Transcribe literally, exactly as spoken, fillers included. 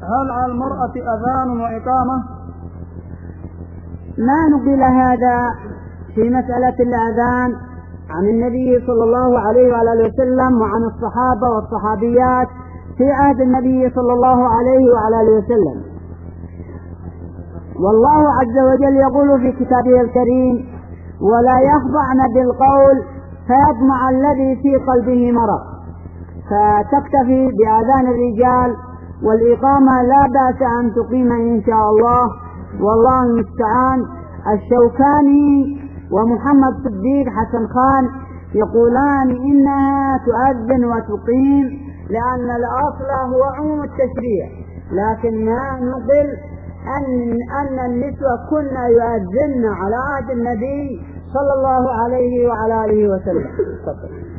هل على المرأة أذان وإقامة؟ ما نقل هذا في مسألة الأذان عن النبي صلى الله عليه وآله وسلم وعن الصحابة والصحابيات في عهد النبي صلى الله عليه وآله وسلم. والله عز وجل يقول في كتابه الكريم: ولا يخضعن بالقول فيطمع الذي في قلبه مرض. فتكتفي بأذان الرجال، والإقامة لا بأس أن تقيم إن شاء الله، والله المستعان. الشوكاني ومحمد صديق حسن خان يقولان إنها تؤذن وتقيم لأن الأصل هو عموم التشريع، لكن ما نقل أن, أن النسوة كنا يؤذن على عهد النبي صلى الله عليه وعلى آله وسلم.